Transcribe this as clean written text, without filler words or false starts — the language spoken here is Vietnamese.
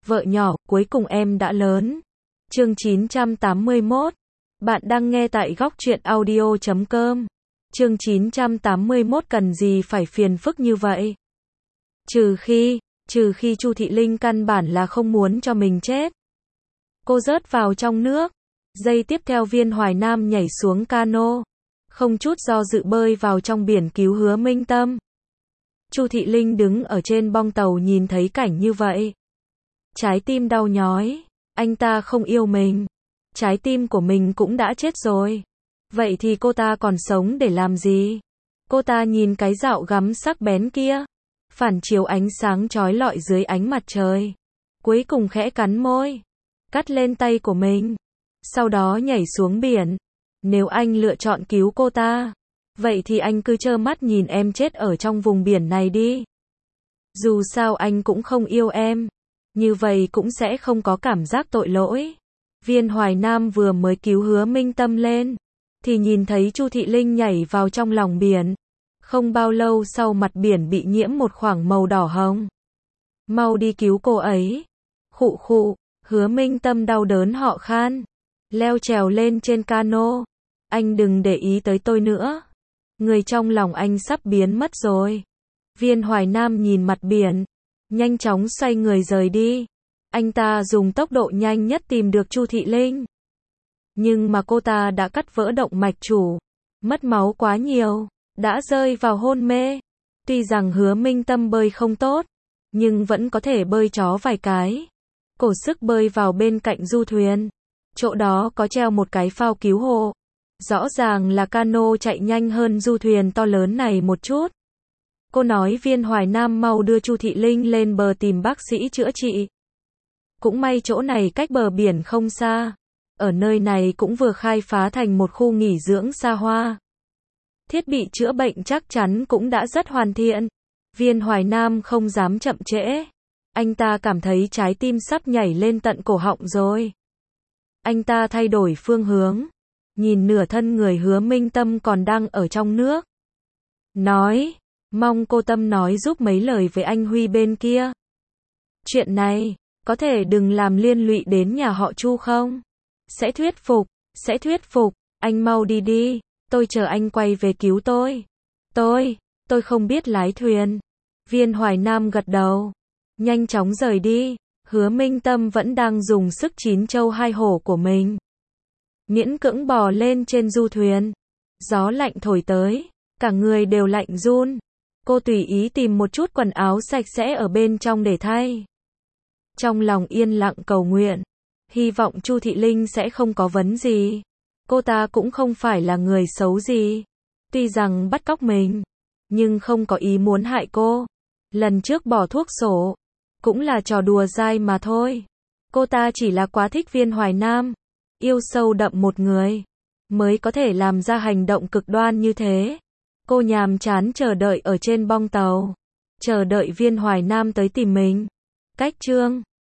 vợ nhỏ, cuối cùng em đã lớn. Chương 981. Bạn đang nghe tại góc truyện audio.com. Chương 981 cần gì phải phiền phức như vậy? Trừ khi Chu Thị Linh căn bản là không muốn cho mình chết. Cô rớt vào trong nước. Giây tiếp theo Viên Hoài Nam nhảy xuống cano, không chút do dự bơi vào trong biển cứu Hứa Minh Tâm. Chu Thị Linh đứng ở trên bong tàu nhìn thấy cảnh như vậy. Trái tim đau nhói, anh ta không yêu mình. Trái tim của mình cũng đã chết rồi. Vậy thì cô ta còn sống để làm gì? Cô ta nhìn cái dạo gắm sắc bén kia, phản chiếu ánh sáng chói lọi dưới ánh mặt trời. Cuối cùng khẽ cắn môi, cắt lên tay của mình, sau đó nhảy xuống biển. Nếu anh lựa chọn cứu cô ta, vậy thì anh cứ trơ mắt nhìn em chết ở trong vùng biển này đi. Dù sao anh cũng không yêu em, như vậy cũng sẽ không có cảm giác tội lỗi. Viên Hoài Nam vừa mới cứu Hứa Minh Tâm lên, thì nhìn thấy Chu Thị Linh nhảy vào trong lòng biển. Không bao lâu sau mặt biển bị nhiễm một khoảng màu đỏ hồng. Mau đi cứu cô ấy. Khụ khụ, Hứa Minh Tâm đau đớn họ khan, leo trèo lên trên cano. Anh đừng để ý tới tôi nữa. Người trong lòng anh sắp biến mất rồi. Viên Hoài Nam nhìn mặt biển, nhanh chóng xoay người rời đi. Anh ta dùng tốc độ nhanh nhất tìm được Chu Thị Linh. Nhưng mà cô ta đã cắt vỡ động mạch chủ, mất máu quá nhiều, đã rơi vào hôn mê. Tuy rằng Hứa Minh Tâm bơi không tốt, nhưng vẫn có thể bơi chó vài cái. Cổ sức bơi vào bên cạnh du thuyền. Chỗ đó có treo một cái phao cứu hộ. Rõ ràng là cano chạy nhanh hơn du thuyền to lớn này một chút. Cô nói Viên Hoài Nam mau đưa Chu Thị Linh lên bờ tìm bác sĩ chữa trị. Cũng may chỗ này cách bờ biển không xa. Ở nơi này cũng vừa khai phá thành một khu nghỉ dưỡng xa hoa. Thiết bị chữa bệnh chắc chắn cũng đã rất hoàn thiện. Viên Hoài Nam không dám chậm trễ. Anh ta cảm thấy trái tim sắp nhảy lên tận cổ họng rồi. Anh ta thay đổi phương hướng, nhìn nửa thân người Hứa Minh Tâm còn đang ở trong nước. Nói, mong cô Tâm nói giúp mấy lời với anh Huy bên kia. Chuyện này, có thể đừng làm liên lụy đến nhà họ Chu không? Sẽ thuyết phục, anh mau đi đi, tôi chờ anh quay về cứu tôi. Tôi không biết lái thuyền. Viên Hoài Nam gật đầu, nhanh chóng rời đi. Hứa Minh Tâm vẫn đang dùng sức chín châu hai hổ của mình, miễn cưỡng bò lên trên du thuyền. Gió lạnh thổi tới, cả người đều lạnh run. Cô tùy ý tìm một chút quần áo sạch sẽ ở bên trong để thay. Trong lòng yên lặng cầu nguyện, hy vọng Chu Thị Linh sẽ không có vấn gì. Cô ta cũng không phải là người xấu gì. Tuy rằng bắt cóc mình, nhưng không có ý muốn hại cô. Lần trước bỏ thuốc sổ, cũng là trò đùa dai mà thôi. Cô ta chỉ là quá thích Viên Hoài Nam, yêu sâu đậm một người, mới có thể làm ra hành động cực đoan như thế. Cô nhàm chán chờ đợi ở trên bong tàu, chờ đợi Viên Hoài Nam tới tìm mình. Cách chương